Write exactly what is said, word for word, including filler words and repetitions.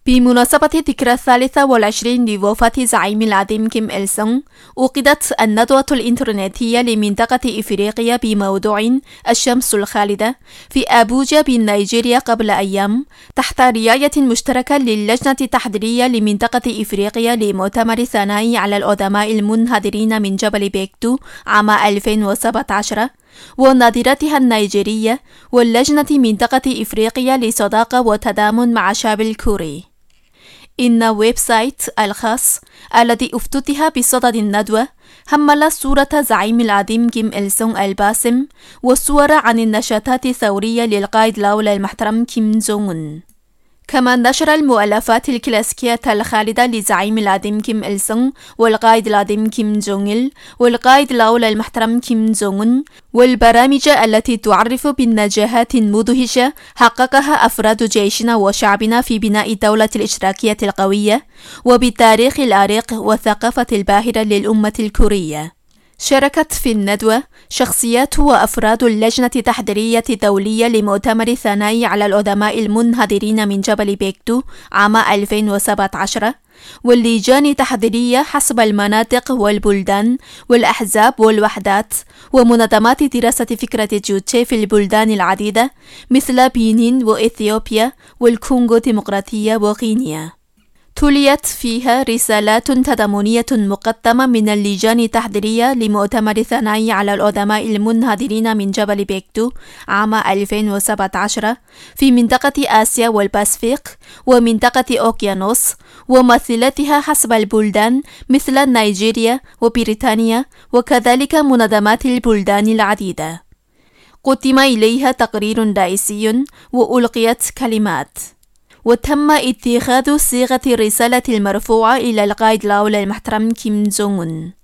بمناسبة الذكرى الثالثة والعشرين لوفاة زعيم العظيم كيم إل سونغ، عقدت الندوة الإنترنتية لمنطقة إفريقيا بموضوع الشمس الخالدة في أبوجا بنيجيريا قبل أيام، تحت رعاية مشتركة للجنة التحضيرية لمنطقة إفريقيا لمؤتمر ثنائي على الأدماء المنحدرين من جبل بيكتو عام ألفين وسبعة عشر، ونظيرتها النيجيرية واللجنة منطقة إفريقيا للصداقة والتضامن مع الشعب الكوري. إن ويب سايت الخاص الذي افتتح بصدد الندوة حمل صورة زعيم العظيم كيم إل سونغ الباسم وصور عن النشاطات الثورية للقائد الأول المحترم كيم جونغ أون. كما نشر المؤلفات الكلاسيكية الخالدة لزعيم العظيم كيم إل سونغ والقائد العظيم كيم جونغ إل والقائد الأول المحترم كيم جونغ أون، والبرامج التي تعرف بالنجاحات المدهشة حققها أفراد جيشنا وشعبنا في بناء الدولة الاشتراكية القوية، وبالتاريخ العريق والثقافة الباهرة للأمة الكورية. شاركت في الندوة شخصيات وأفراد اللجنة التحضيرية الدولية لمؤتمر الثنائي على الأدماء المنحدرين من جبل بيكتو عام ألفين وسبعة عشر، واللجان التحضيرية حسب المناطق والبلدان والأحزاب والوحدات، ومنظمات دراسة فكرة جوتشي في البلدان العديدة مثل بنين وإثيوبيا والكونغو الديمقراطية وغينيا. تليت فيها رسالات تضامنية مقدمة من اللجان التحضيرية لمؤتمر الثنائي على الأدماء المنحدرين من جبل بيكتو عام ألفين وسبعة عشر في منطقة آسيا والباسفيق ومنطقة أوكيانوس، وممثلتها حسب البلدان مثل نيجيريا وبريطانيا، وكذلك منظمات البلدان العديدة. قدم إليها تقرير رئيسي وألقيت كلمات، وتم اتخاذ صيغة الرسالة المرفوعة إلى القائد الأول المحترم كيم جونغ أون.